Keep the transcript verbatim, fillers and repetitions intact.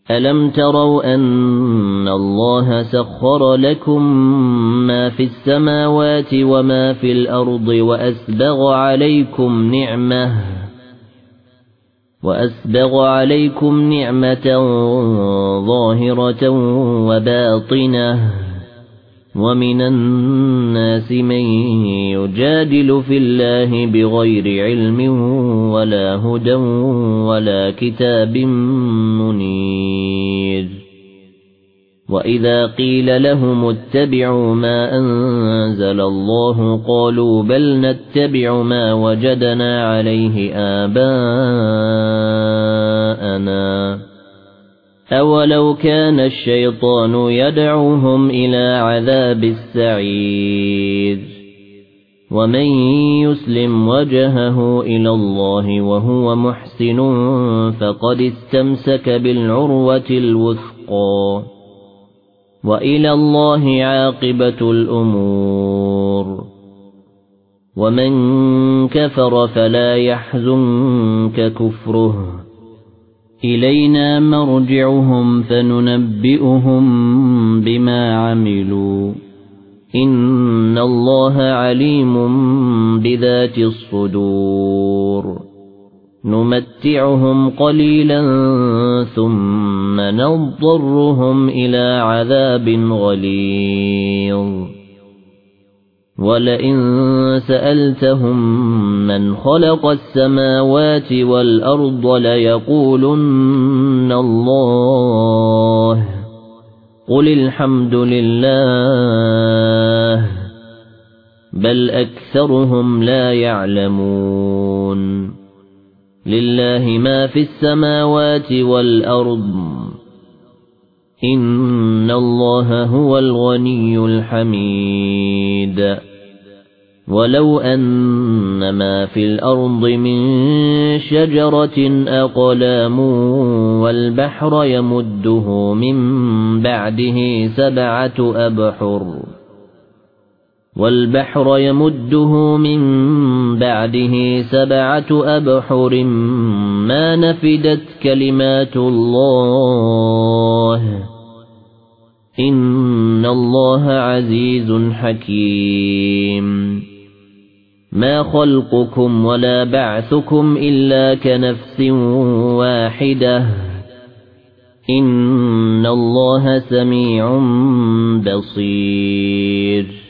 ألم تروا أن الله سخر لكم ما في السماوات وما في الأرض وأسبغ عليكم نعمه وأسبغ عليكم نعمة ظاهرة وباطنة ومن الناس من يجادل في الله بغير علم ولا هدى ولا كتاب منير وإذا قيل لهم اتبعوا ما أنزل الله قالوا بل نتبع ما وجدنا عليه آباءنا أولو كان الشيطان يدعوهم إلى عذاب السعير ومن يسلم وجهه إلى الله وهو محسن فقد استمسك بالعروة الوثقى وإلى الله عاقبة الأمور ومن كفر فلا يحزنك كفره إلينا مرجعهم فننبئهم بما عملوا إن الله عليم بذات الصدور نمتعهم قليلا ثم نضطرهم إلى عذاب غليظ ولئن سألتهم من خلق السماوات والأرض ليقولن الله قل الحمد لله بل أكثرهم لا يعلمون لله ما في السماوات والأرض إن الله هو الغني الحميد ولو أن ما في الأرض من شجرة أقلام والبحر يمده من بعده سبعة أبحر والبحر يمده من بعده سبعة أبحر ما نفدت كلمات الله إن الله عزيز حكيم ما خلقكم ولا بعثكم إلا كنفس واحدة إن الله سميع بصير